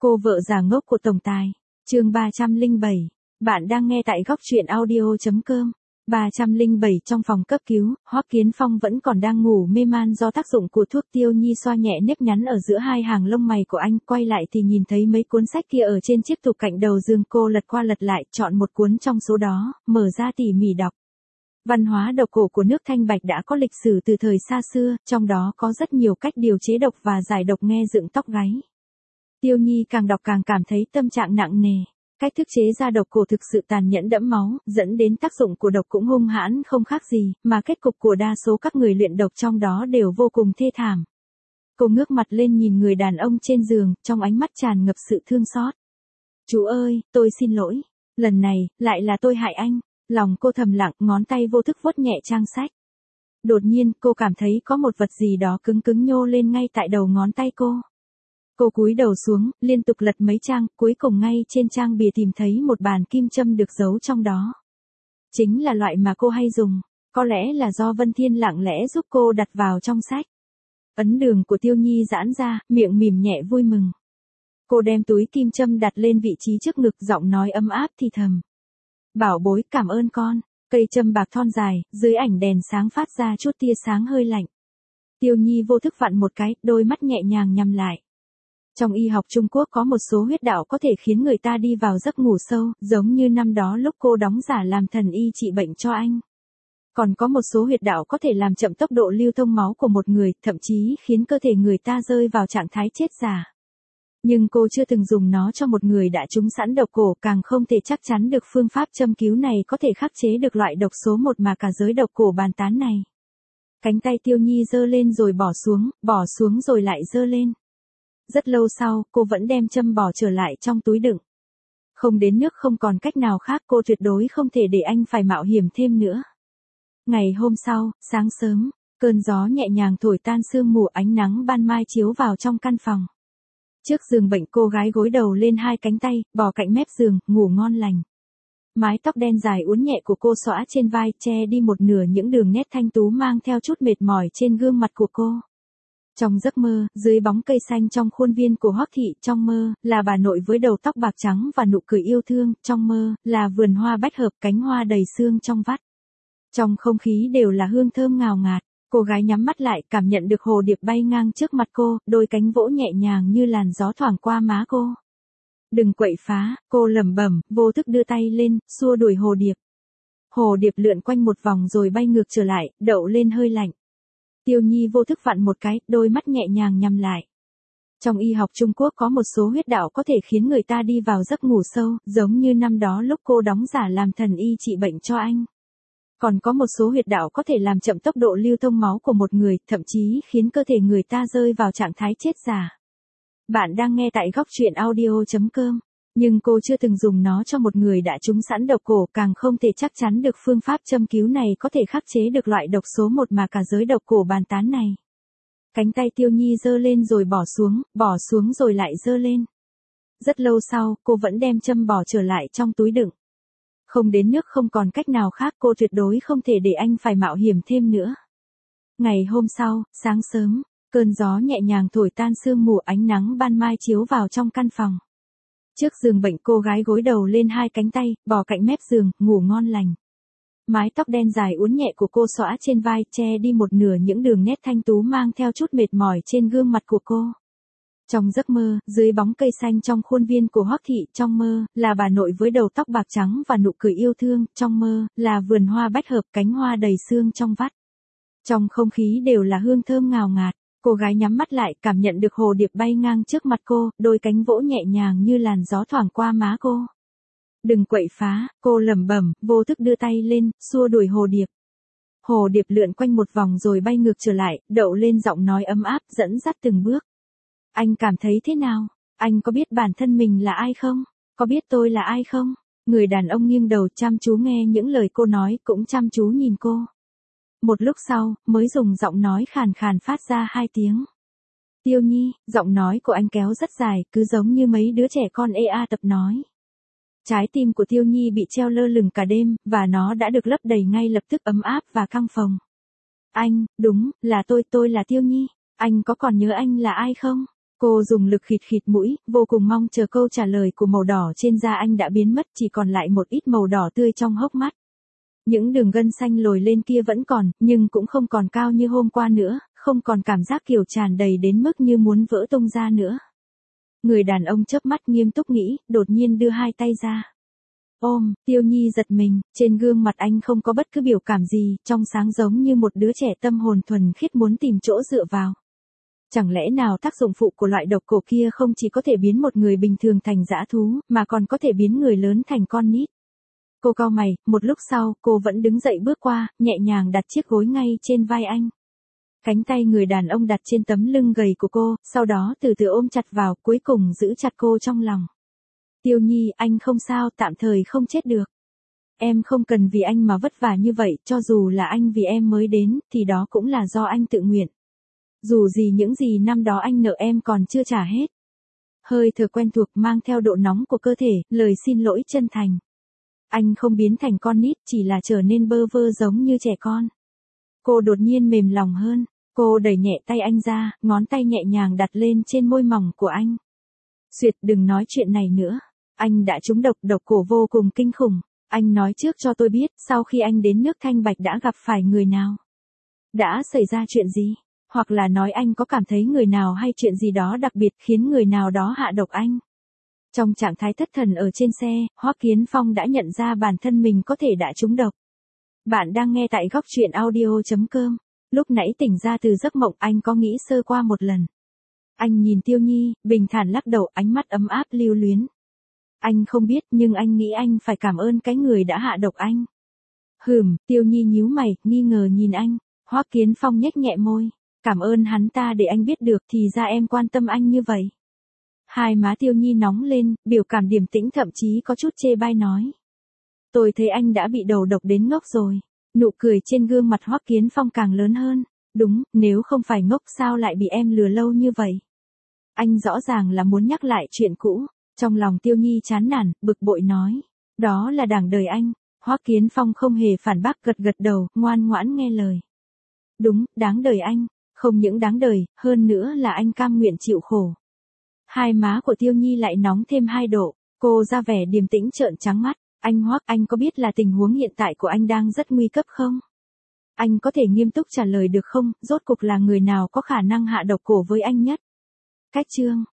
Cô vợ già ngốc của tổng tài. Chương 307. Bạn đang nghe tại góc truyện audio.com. 307 trong phòng cấp cứu, Hoắc Kiến Phong vẫn còn đang ngủ mê man do tác dụng của thuốc. Tiêu Nhi xoa nhẹ nếp nhắn ở giữa hai hàng lông mày của anh, quay lại thì nhìn thấy mấy cuốn sách kia ở trên chiếc tủ cạnh đầu giường. Cô lật qua lật lại, chọn một cuốn trong số đó, mở ra tỉ mỉ đọc. Văn hóa độc cổ của nước Thanh Bạch đã có lịch sử từ thời xa xưa, trong đó có rất nhiều cách điều chế độc và giải độc nghe dựng tóc gáy. Tiêu Nhi càng đọc càng cảm thấy tâm trạng nặng nề. Cách thức chế ra độc cổ thực sự tàn nhẫn đẫm máu, dẫn đến tác dụng của độc cũng hung hãn không khác gì, mà kết cục của đa số các người luyện độc trong đó đều vô cùng thê thảm. Cô ngước mặt lên nhìn người đàn ông trên giường, trong ánh mắt tràn ngập sự thương xót. Chú ơi, tôi xin lỗi. Lần này, lại là tôi hại anh. Lòng cô thầm lặng, ngón tay vô thức vuốt nhẹ trang sách. Đột nhiên, cô cảm thấy có một vật gì đó cứng cứng nhô lên ngay tại đầu ngón tay cô. Cô cúi đầu xuống, liên tục lật mấy trang, cuối cùng ngay trên trang bìa tìm thấy một bàn kim châm được giấu trong đó. Chính là loại mà cô hay dùng, có lẽ là do Vân Thiên lặng lẽ giúp cô đặt vào trong sách. Ấn đường của Tiêu Nhi giãn ra, miệng mỉm nhẹ vui mừng. Cô đem túi kim châm đặt lên vị trí trước ngực, giọng nói ấm áp thì thầm. Bảo bối, cảm ơn con. Cây châm bạc thon dài, dưới ảnh đèn sáng phát ra chút tia sáng hơi lạnh. Tiêu Nhi vô thức vặn một cái, đôi mắt nhẹ nhàng nhắm lại. Trong y học Trung Quốc có một số huyết đạo có thể khiến người ta đi vào giấc ngủ sâu, giống như năm đó lúc cô đóng giả làm thần y trị bệnh cho anh. Còn có một số huyệt đạo có thể làm chậm tốc độ lưu thông máu của một người, thậm chí khiến cơ thể người ta rơi vào trạng thái chết giả. Nhưng cô chưa từng dùng nó cho một người đã trúng sẵn độc cổ, càng không thể chắc chắn được phương pháp châm cứu này có thể khắc chế được loại độc số 1 mà cả giới độc cổ bàn tán này. Cánh tay Tiêu Nhi giơ lên rồi bỏ xuống rồi lại giơ lên. Rất lâu sau, cô vẫn đem châm bỏ trở lại trong túi đựng. Không đến nước không còn cách nào khác, cô tuyệt đối không thể để anh phải mạo hiểm thêm nữa. Ngày hôm sau, sáng sớm, cơn gió nhẹ nhàng thổi tan sương mù, ánh nắng ban mai chiếu vào trong căn phòng. Trước giường bệnh, cô gái gối đầu lên hai cánh tay, bò cạnh mép giường, ngủ ngon lành. Mái tóc đen dài uốn nhẹ của cô xõa trên vai, che đi một nửa những đường nét thanh tú mang theo chút mệt mỏi trên gương mặt của cô. Trong giấc mơ, dưới bóng cây xanh trong khuôn viên của Hoắc thị, trong mơ, là bà nội với đầu tóc bạc trắng và nụ cười yêu thương, trong mơ, là vườn hoa bách hợp, cánh hoa đầy sương trong vắt. Trong không khí đều là hương thơm ngào ngạt, cô gái nhắm mắt lại, cảm nhận được hồ điệp bay ngang trước mặt cô, đôi cánh vỗ nhẹ nhàng như làn gió thoảng qua má cô. Đừng quậy phá, cô lẩm bẩm, vô thức đưa tay lên, xua đuổi hồ điệp. Hồ điệp lượn quanh một vòng rồi bay ngược trở lại, đậu lên hơi lạnh. Tiêu Nhi vô thức vặn một cái, đôi mắt nhẹ nhàng nhắm lại. Trong y học Trung Quốc có một số huyết đạo có thể khiến người ta đi vào giấc ngủ sâu, giống như năm đó lúc cô đóng giả làm thần y trị bệnh cho anh. Còn có một số huyệt đạo có thể làm chậm tốc độ lưu thông máu của một người, thậm chí khiến cơ thể người ta rơi vào trạng thái chết giả. Bạn đang nghe tại góc truyện audio.com. Nhưng cô chưa từng dùng nó cho một người đã trúng sẵn độc cổ, càng không thể chắc chắn được phương pháp châm cứu này có thể khắc chế được loại độc số 1 mà cả giới độc cổ bàn tán này. Cánh tay Tiêu Nhi giơ lên rồi bỏ xuống rồi lại giơ lên. Rất lâu sau, cô vẫn đem châm bỏ trở lại trong túi đựng. Không đến nước không còn cách nào khác, cô tuyệt đối không thể để anh phải mạo hiểm thêm nữa. Ngày hôm sau, sáng sớm, cơn gió nhẹ nhàng thổi tan sương mù, ánh nắng ban mai chiếu vào trong căn phòng. Trước giường bệnh, cô gái gối đầu lên hai cánh tay, bò cạnh mép giường, ngủ ngon lành. Mái tóc đen dài uốn nhẹ của cô xõa trên vai, che đi một nửa những đường nét thanh tú mang theo chút mệt mỏi trên gương mặt của cô. Trong giấc mơ, dưới bóng cây xanh trong khuôn viên của Hoắc thị, trong mơ, là bà nội với đầu tóc bạc trắng và nụ cười yêu thương, trong mơ, là vườn hoa bách hợp, cánh hoa đầy sương trong vắt. Trong không khí đều là hương thơm ngào ngạt. Cô gái nhắm mắt lại, cảm nhận được hồ điệp bay ngang trước mặt cô, đôi cánh vỗ nhẹ nhàng như làn gió thoảng qua má cô. Đừng quậy phá, cô lẩm bẩm, vô thức đưa tay lên, xua đuổi hồ điệp. Hồ điệp lượn quanh một vòng rồi bay ngược trở lại, đậu lên, giọng nói ấm áp, dẫn dắt từng bước. Anh cảm thấy thế nào? Anh có biết bản thân mình là ai không? Có biết tôi là ai không? Người đàn ông nghiêng đầu chăm chú nghe những lời cô nói, cũng chăm chú nhìn cô. Một lúc sau, mới dùng giọng nói khàn khàn phát ra 2 tiếng. Tiêu Nhi, giọng nói của anh kéo rất dài, cứ giống như mấy đứa trẻ con tập nói. Trái tim của Tiêu Nhi bị treo lơ lửng cả đêm, và nó đã được lấp đầy ngay lập tức, ấm áp và căng phồng. Anh, đúng, là tôi là Tiêu Nhi. Anh có còn nhớ anh là ai không? Cô dùng lực khịt khịt mũi, vô cùng mong chờ câu trả lời của màu đỏ trên da anh đã biến mất, chỉ còn lại một ít màu đỏ tươi trong hốc mắt. Những đường gân xanh lồi lên kia vẫn còn, nhưng cũng không còn cao như hôm qua nữa, không còn cảm giác kiểu tràn đầy đến mức như muốn vỡ tung ra nữa. Người đàn ông chớp mắt nghiêm túc nghĩ, đột nhiên đưa hai tay ra. Ôm, Tiêu Nhi giật mình, trên gương mặt anh không có bất cứ biểu cảm gì, trong sáng giống như một đứa trẻ tâm hồn thuần khiết muốn tìm chỗ dựa vào. Chẳng lẽ nào tác dụng phụ của loại độc cổ kia không chỉ có thể biến một người bình thường thành dã thú, mà còn có thể biến người lớn thành con nít? Cô cau mày, một lúc sau, cô vẫn đứng dậy bước qua, nhẹ nhàng đặt chiếc gối ngay trên vai anh. Cánh tay người đàn ông đặt trên tấm lưng gầy của cô, sau đó từ từ ôm chặt vào, cuối cùng giữ chặt cô trong lòng. Tiêu Nhi, anh không sao, tạm thời không chết được. Em không cần vì anh mà vất vả như vậy, cho dù là anh vì em mới đến, thì đó cũng là do anh tự nguyện. Dù gì những gì năm đó anh nợ em còn chưa trả hết. Hơi thở quen thuộc mang theo độ nóng của cơ thể, lời xin lỗi chân thành. Anh không biến thành con nít, chỉ là trở nên bơ vơ giống như trẻ con. Cô đột nhiên mềm lòng hơn, cô đẩy nhẹ tay anh ra, ngón tay nhẹ nhàng đặt lên trên môi mỏng của anh. Duyệt, đừng nói chuyện này nữa. Anh đã trúng độc cổ vô cùng kinh khủng. Anh nói trước cho tôi biết, sau khi anh đến nước Thanh Bạch đã gặp phải người nào? Đã xảy ra chuyện gì? Hoặc là nói anh có cảm thấy người nào hay chuyện gì đó đặc biệt khiến người nào đó hạ độc anh? Trong trạng thái thất thần ở trên xe, Hoắc Kiến Phong đã nhận ra bản thân mình có thể đã trúng độc. Bạn đang nghe tại góc truyện audio.com. Lúc nãy tỉnh ra từ giấc mộng anh có nghĩ sơ qua một lần. Anh nhìn Tiêu Nhi, bình thản lắc đầu, ánh mắt ấm áp lưu luyến. Anh không biết nhưng anh nghĩ anh phải cảm ơn cái người đã hạ độc anh. Tiêu Nhi nhíu mày, nghi ngờ nhìn anh. Hoắc Kiến Phong nhếch nhẹ môi. Cảm ơn hắn ta để anh biết được thì ra em quan tâm anh như vậy. Hai má Tiêu Nhi nóng lên, biểu cảm điềm tĩnh thậm chí có chút chê bai nói. Tôi thấy anh đã bị đầu độc đến ngốc rồi. Nụ cười trên gương mặt Hoắc Kiến Phong càng lớn hơn. Đúng, nếu không phải ngốc sao lại bị em lừa lâu như vậy? Anh rõ ràng là muốn nhắc lại chuyện cũ. Trong lòng Tiêu Nhi chán nản, bực bội nói. Đó là đảng đời anh. Hoắc Kiến Phong không hề phản bác, gật gật đầu, ngoan ngoãn nghe lời. Đúng, đáng đời anh. Không những đáng đời, hơn nữa là anh cam nguyện chịu khổ. Hai má của Tiêu Nhi lại nóng thêm 2 độ, cô ra vẻ điềm tĩnh trợn trắng mắt. Anh Hoắc, anh có biết là tình huống hiện tại của anh đang rất nguy cấp không? Anh có thể nghiêm túc trả lời được không, rốt cuộc là người nào có khả năng hạ độc cổ với anh nhất? Cách chương